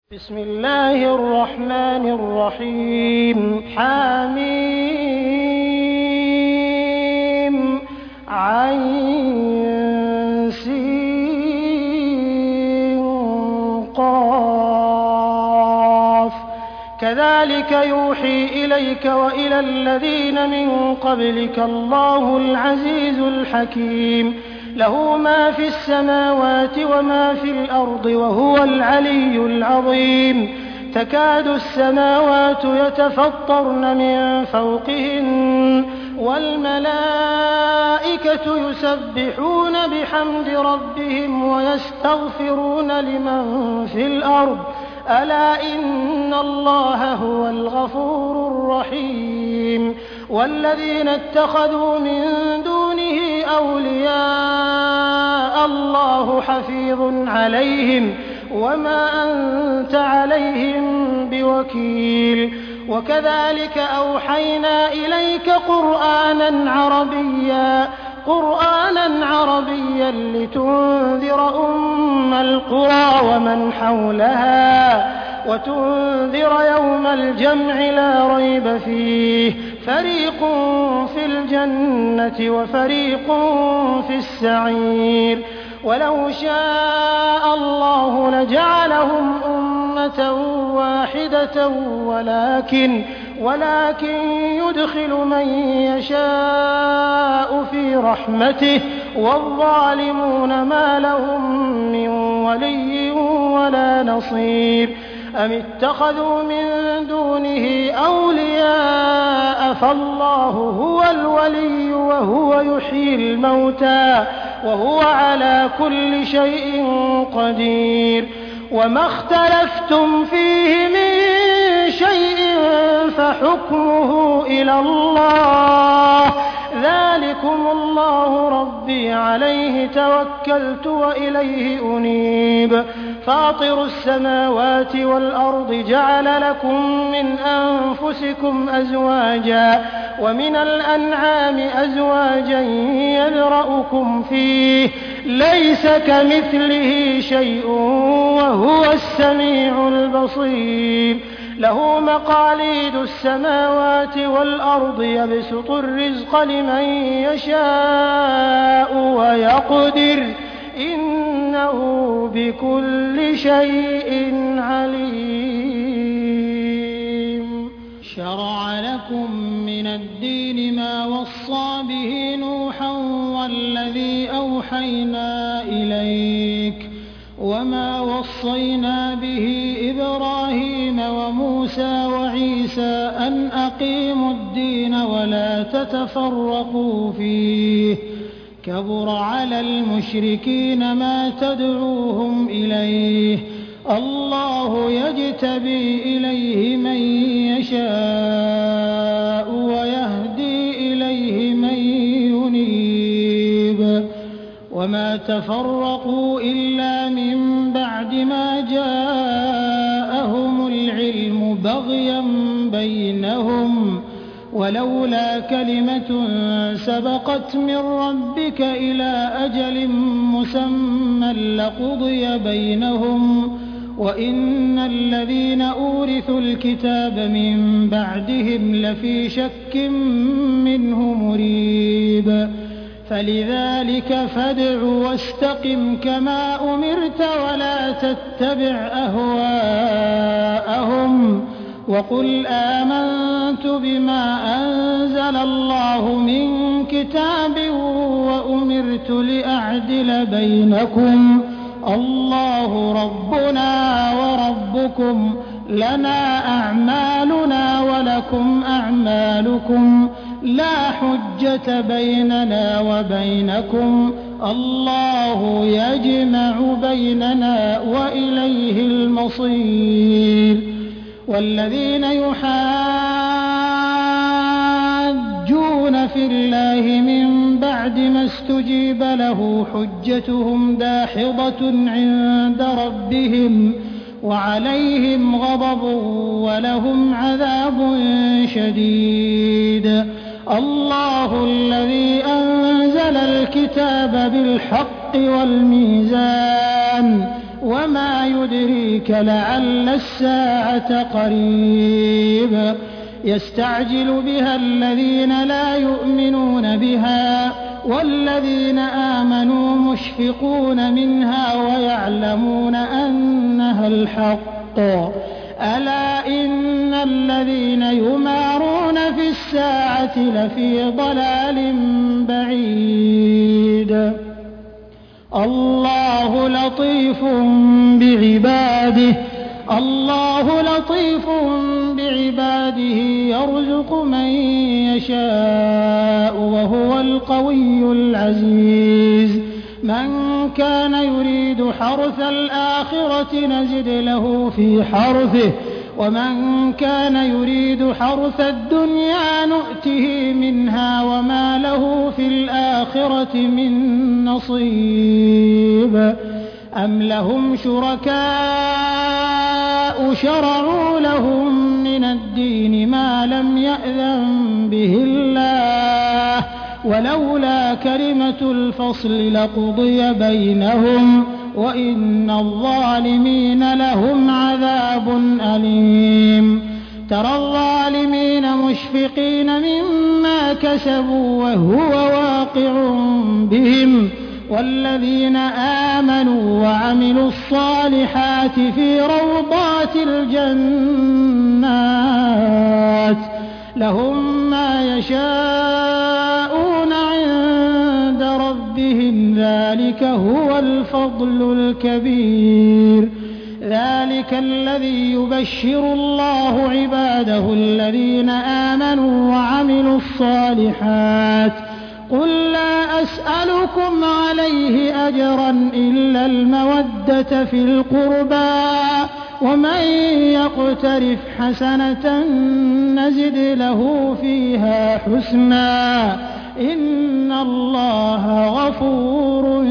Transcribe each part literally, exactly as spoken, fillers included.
بسم الله الرحمن الرحيم حميم عين سين قاف كذلك يوحي إليك وإلى الذين من قبلك الله العزيز الحكيم له ما في السماوات وما في الأرض وهو العلي العظيم تكاد السماوات يتفطرن من فوقهن والملائكة يسبحون بحمد ربهم ويستغفرون لمن في الأرض ألا إن الله هو الغفور الرحيم والذين اتخذوا من دونه أولياء الله حفيظ عليهم وما أنت عليهم بوكيل وكذلك أوحينا إليك قرآنا عربيا قرآنا عربيا لتنذر أم القرى ومن حولها وتنذر يوم الجمع لا ريب فيه فريق في الجنة وفريق في السعير ولو شاء الله لجعلهم أمة واحدة ولكن ولكن يدخل من يشاء في رحمته والظالمون ما لهم من ولي ولا نصير أم اتخذوا من دونه أولياء فالله هو الولي وهو يحيي الموتى وهو على كل شيء قدير وما اختلفتم فيه من شيء فحكمه إلى الله ذلكم الله ربي عليه توكلت وإليه أنيب فاطر السماوات والأرض جعل لكم من أنفسكم أزواجا ومن الأنعام أزواجا يذرأكم فيه ليس كمثله شيء وهو السميع البصير له مقاليد السماوات والأرض يبسط الرزق لمن يشاء ويقدر إنه بكل شيء عليم شرع لكم من الدين ما وصى به نوحا والذي أوحينا إليك وما وصينا به إبراهيم وموسى وعيسى أن أقيموا الدين ولا تتفرقوا فيه كبر على المشركين ما تدعوهم إليه الله يجتبي إليه من يشاء ويهدي إليه من ينيب وما تفرقوا إلا من بعد ما جاءهم العلم بغيا بينهم ولولا كلمة سبقت من ربك إلى أجل مسمى لقضي بينهم وإن الذين أورثوا الكتاب من بعدهم لفي شك منه مريب فلذلك فادع واستقم كما أمرت ولا تتبع أهواءهم وقل آمنت بما أنزل الله من كتاب وأمرت لأعدل بينكم الله ربنا وربكم لنا أعمالنا ولكم أعمالكم لا حجة بيننا وبينكم الله يجمع بيننا وإليه المصير والذين يحاجون في الله من بعد ما استجيب له حجتهم داحضة عند ربهم وعليهم غضب ولهم عذاب شديد الله الذي أنزل الكتاب بالحق والميزان وما يدريك لعل الساعة قريب يستعجل بها الذين لا يؤمنون بها والذين آمنوا مشفقون منها ويعلمون أنها الحق ألا إن الذين يمارون في الساعة لفي ضلال بعيد الله لطيف بعباده الله لطيف بعباده يرزق من يشاء وهو القوي العزيز من كان يريد حرث الآخرة نزد له في حرثه ومن كان يريد حرث الدنيا نؤته منها وما له في الآخرة من نصيب أم لهم شركاء شرعوا لهم من الدين ما لم يأذن به الله ولولا كلمة الفصل لقضي بينهم وإن الظالمين لهم عذاب أليم ترى الظالمين مشفقين مما كسبوا وهو واقع بهم والذين آمنوا وعملوا الصالحات في روضات الجنات لهم ما يشاءون عند ربهم ذلك هو الفضل الكبير ذلك الذي يبشر الله عباده الذين آمنوا وعملوا الصالحات قل لا أسألكم عليه أجرا إلا المودة في القربى ومن يقترف حسنة نزد له فيها حسنا إن الله غفور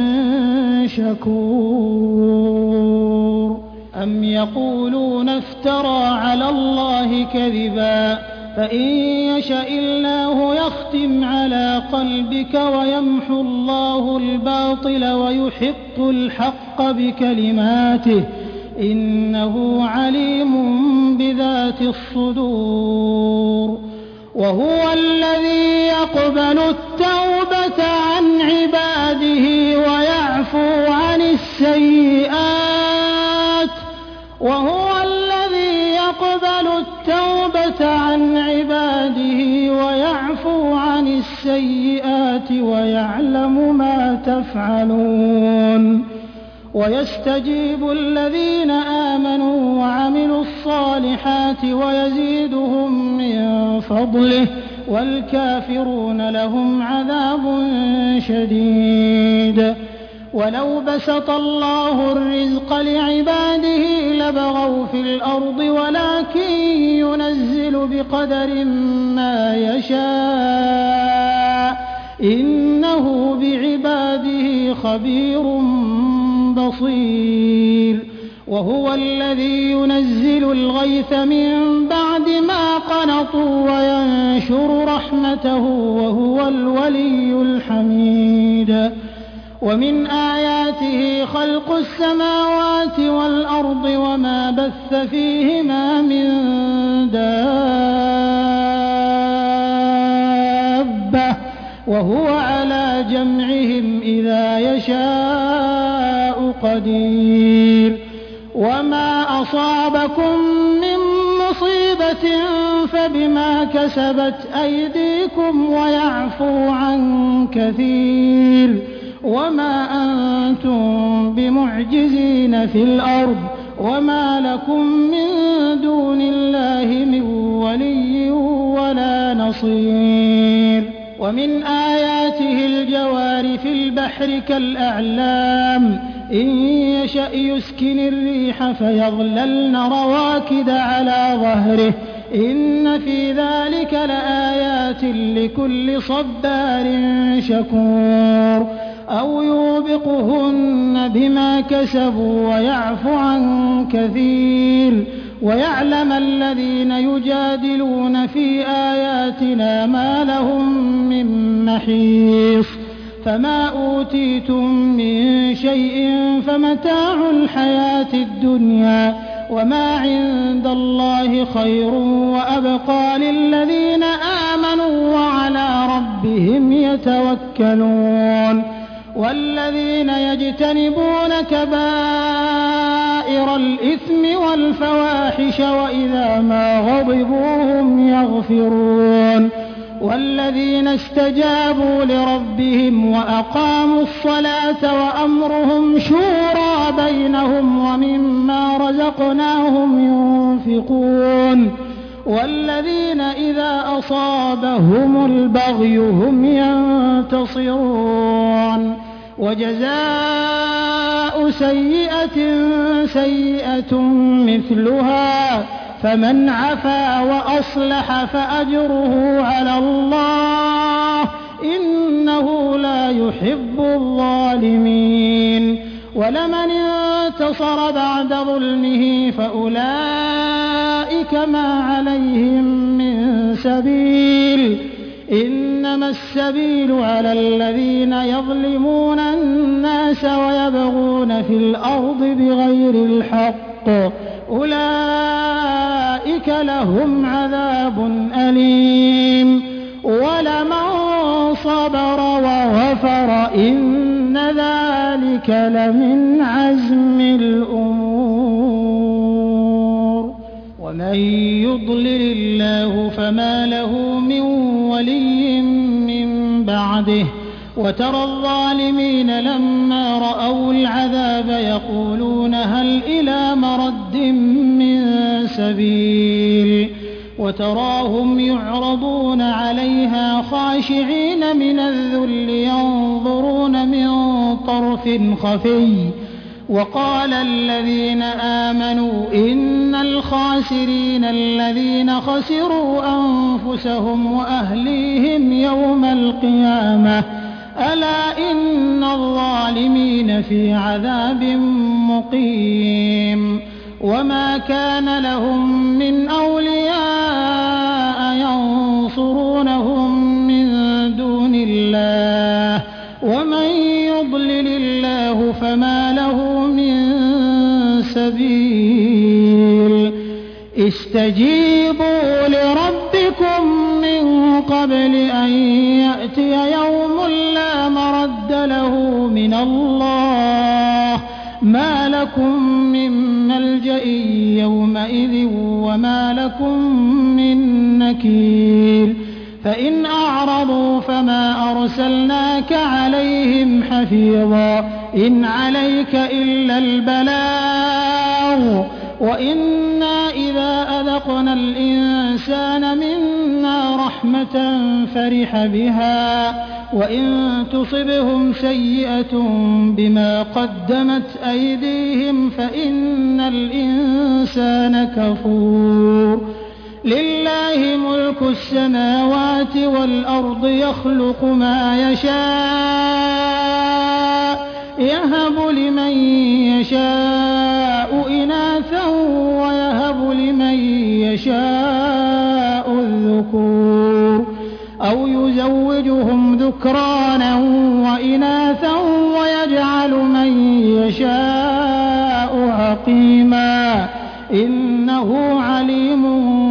شكور أم يقولون افترى على الله كذبا فإن يشأ الله يختم على قلبك ويمحو الله الباطل ويحق الحق بكلماته إنه عليم بذات الصدور وهو الذي يقبل التوبة عن عباده ويعفو عن السيئات وهو الذي يقبل التوبة عن عباده ويعفو عن السيئات ويعلم ما تفعلون ويستجيب الذين آمنوا وعملوا الصالحات ويزيدهم من فضله والكافرون لهم عذاب شديد ولو بسط الله الرزق لعباده لبغوا في الأرض ولكن ينزل بقدر ما يشاء إنه بعباده خبير بصير وهو الذي ينزل الغيث من بعد ما قنطوا وينشر رحمته وهو الولي الحميد ومن آياته خلق السماوات والأرض وما بث فيهما من دابة وهو على جمعهم إذا يشاء قدير وما أصابكم من مصيبة فبما كسبت أيديكم ويعفو عن كثير وما أنتم بمعجزين في الأرض وما لكم من دون الله من ولي ولا نصير ومن آياته الجوار في البحر كالأعلام إن يشأ يسكن الريح فيظللن رواكد على ظهره إن في ذلك لآيات لكل صبار شكور أو يوبقهن بما كسبوا ويعفو عن كثير ويعلم الذين يجادلون في آياتنا ما لهم من محيص فما أوتيتم من شيء فمتاع الحياة الدنيا وما عند الله خير وأبقى للذين آمنوا وعلى ربهم يتوكلون والذين يجتنبون كبائر الإثم والفواحش وإذا ما غضبوا هم يغفرون والذين استجابوا لربهم وأقاموا الصلاة وأمرهم شورى بينهم ومما رزقناهم ينفقون والذين إذا أصابهم البغي هم ينتصرون وجزاء سيئة سيئة مثلها فمن عفا وأصلح فأجره على الله إنه لا يحب الظالمين ولمن انتصر بعد ظلمه فأولئك ما عليهم من سبيل إنما السبيل على الذين يظلمون الناس ويبغون في الأرض بغير الحق أولئك لهم عذاب أليم ولمن صبر وغفر إن ذلك لمن عزم الأمور ومن يضلل الله فما له من ولي من بعده وترى الظالمين لما رأوا العذاب يقولون هل إلى مرد من سبيل وتراهم يعرضون عليها خاشعين من الذل ينظرون من طرف خفي وقال الذين آمنوا إن الخاسرين الذين خسروا أنفسهم وأهليهم يوم القيامة ألا إن الظالمين في عذاب مقيم وما كان لهم من أولياء ينصرونهم من دون الله ومن يضلل الله فما له من سبيل استجيبوا لربكم من قبل أن يأتي يوم لا مرد له من الله ما لكم من ملجأ يومئذ وما لكم من نكير فإن أعرضوا فما أرسلناك عليهم حفيظا إن عليك إلا البلاغ وإنا إذا أذقنا الإنسان منا رحمة فرح بها وإن تصبهم سيئة بما قدمت أيديهم فإن الإنسان كفور لله ملك السماوات والأرض يخلق ما يشاء يهب لمن يشاء إناثا ويهب لمن يشاء الذكور أو يزوجهم ذكرانا وإناثا ويجعل من يشاء عقيما إنه عليم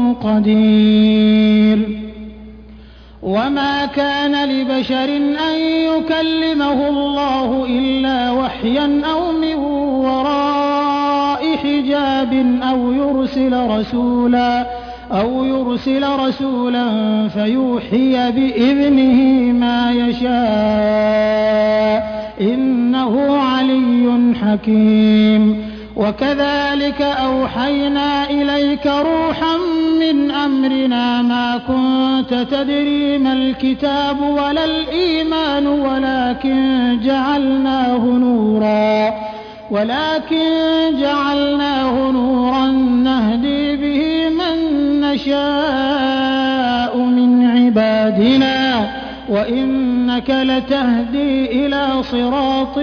قدير وما كان لبشر أن يكلمه الله إلا وحيا أو من وراء حجاب أو يرسل رسولا أو يرسل رسولا فيوحي بإذنه ما يشاء إنه علي حكيم وكذلك أوحينا إليك روحا من أمرنا ما كنت تدري ما الكتاب ولا الإيمان ولكن جعلناه نورا ولكن جعلناه نورا نهدي به من نشاء من عبادنا وإنك لتهدي إلى صراط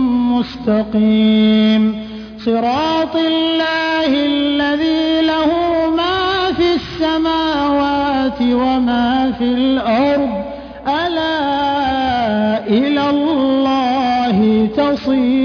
مستقيم صراط الله الذي له ما في السماوات وما في الأرض ألا إلى بصير